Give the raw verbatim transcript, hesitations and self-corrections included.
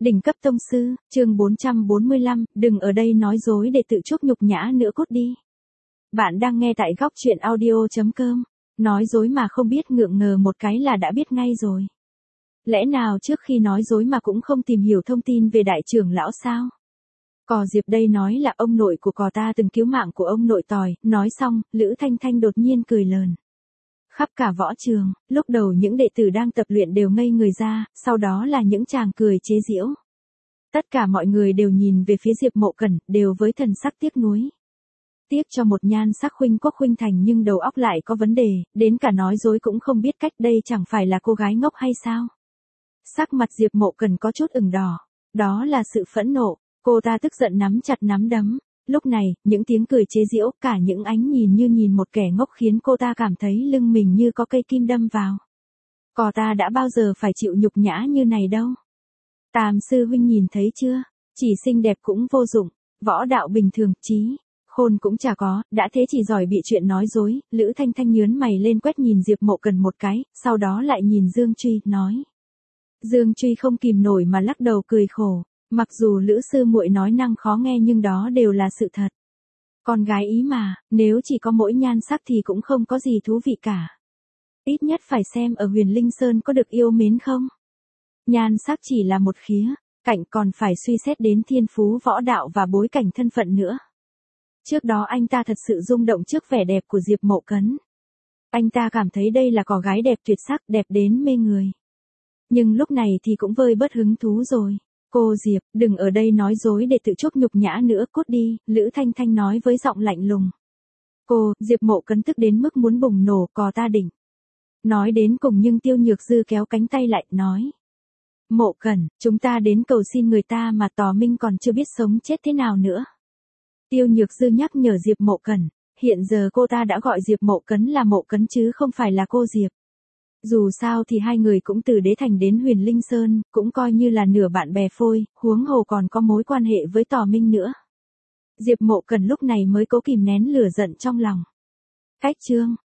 Đỉnh cấp tông sư, chương bốn trăm bốn mươi lăm, đừng ở đây nói dối để tự chuốc nhục nhã nữa, cút đi. Bạn đang nghe tại góc truyện audio chấm com. Nói dối mà không biết ngượng ngờ một cái là đã biết ngay rồi. Lẽ nào trước khi nói dối mà cũng không tìm hiểu thông tin về đại trưởng lão sao? Cò Diệp đây nói là ông nội của cò ta từng cứu mạng của ông nội tỏi, nói xong, Lữ Thanh Thanh đột nhiên cười lờn. Khắp cả võ trường, lúc đầu những đệ tử đang tập luyện đều ngây người ra, sau đó là những chàng cười chế giễu. Tất cả mọi người đều nhìn về phía Diệp Mộ Cẩn, đều với thần sắc tiếc nuối. Tiếc cho một nhan sắc khuynh quốc khuynh thành nhưng đầu óc lại có vấn đề, đến cả nói dối cũng không biết cách, đây chẳng phải là cô gái ngốc hay sao? Sắc mặt Diệp Mộ Cẩn có chút ửng đỏ, đó là sự phẫn nộ, cô ta tức giận nắm chặt nắm đấm. Lúc này, những tiếng cười chế giễu, cả những ánh nhìn như nhìn một kẻ ngốc khiến cô ta cảm thấy lưng mình như có cây kim đâm vào. Cò ta đã bao giờ phải chịu nhục nhã như này đâu. Tam sư huynh nhìn thấy chưa, chỉ xinh đẹp cũng vô dụng, võ đạo bình thường, trí khôn cũng chả có, đã thế chỉ giỏi bị chuyện nói dối. Lữ Thanh Thanh nhướng mày lên quét nhìn Diệp Mộ Cẩn một cái, sau đó lại nhìn Dương Truy, nói. Dương Truy không kìm nổi mà lắc đầu cười khổ. Mặc dù Lữ sư muội nói năng khó nghe nhưng đó đều là sự thật. Con gái ý mà, nếu chỉ có mỗi nhan sắc thì cũng không có gì thú vị cả. Ít nhất phải xem ở Huyền Linh Sơn có được yêu mến không. Nhan sắc chỉ là một khía cạnh, còn phải suy xét đến thiên phú võ đạo và bối cảnh thân phận nữa. Trước đó anh ta thật sự rung động trước vẻ đẹp của Diệp Mộ Cẩn. Anh ta cảm thấy đây là cò gái đẹp tuyệt sắc, đẹp đến mê người. Nhưng lúc này thì cũng vơi bớt hứng thú rồi. Cô Diệp, đừng ở đây nói dối để tự chuốc nhục nhã nữa, cút đi, Lữ Thanh Thanh nói với giọng lạnh lùng. Cô, Diệp Mộ Cẩn tức đến mức muốn bùng nổ, cò ta đỉnh. Nói đến cùng nhưng Tiêu Nhược Dư kéo cánh tay lại, nói. Mộ Cẩn, chúng ta đến cầu xin người ta mà Tò Minh còn chưa biết sống chết thế nào nữa. Tiêu Nhược Dư nhắc nhở Diệp Mộ Cẩn, hiện giờ cô ta đã gọi Diệp Mộ Cẩn là Mộ Cẩn chứ không phải là cô Diệp. Dù sao thì hai người cũng từ Đế Thành đến Huyền Linh Sơn, cũng coi như là nửa bạn bè phôi, huống hồ còn có mối quan hệ với Tò Minh nữa. Diệp Mộ Cẩn lúc này mới cố kìm nén lửa giận trong lòng. Cách chương,